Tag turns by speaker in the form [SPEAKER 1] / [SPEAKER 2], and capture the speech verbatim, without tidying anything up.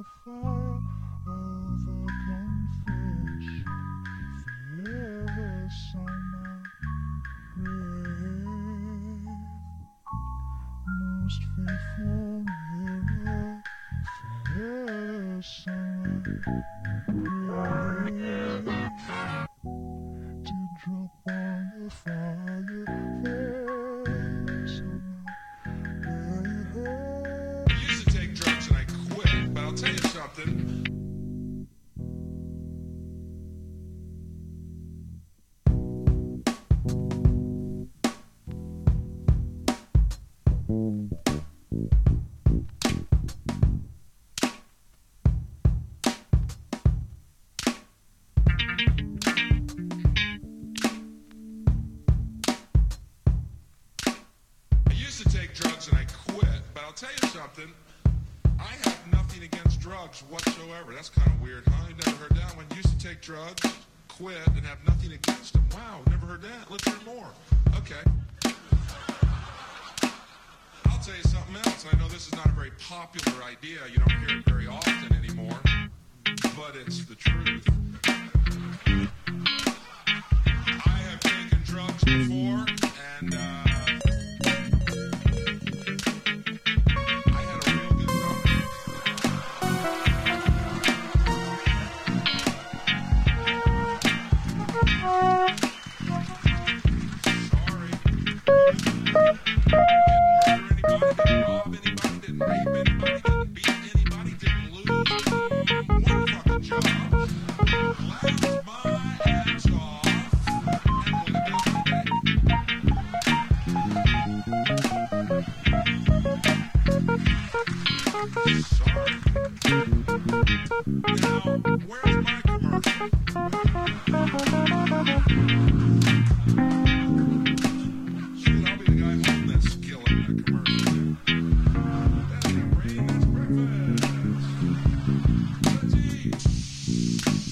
[SPEAKER 1] fire of a confession forever summer grave. Most faithful mirror forever summer grave. Teardrop on the fire forever summer grave.
[SPEAKER 2] I used to take drugs and I quit, but I'll tell you something. I used to take drugs and I quit, but I'll tell you something. I have nothing against drugs whatsoever. That's kind of weird, huh? You never heard that one? Used to take drugs, quit, and have nothing against them. Wow, never heard that. Let's hear more. Okay. I'll tell you something else. I know this is not a very popular idea. You don't hear it very often anymore, but it's the truth. I have taken drugs before, and uh, I had a real good time. Sorry. Didn't murder anybody, didn't rob anybody, didn't rape anybody, didn't beat anybody, didn't lose one fucking job. Laughed my ass off and went about my day. Sorry. Now, where's my commercial? Shit, I'll be the guy holding that skillet in that commercial. That's the Raymond's breakfast. Let's eat.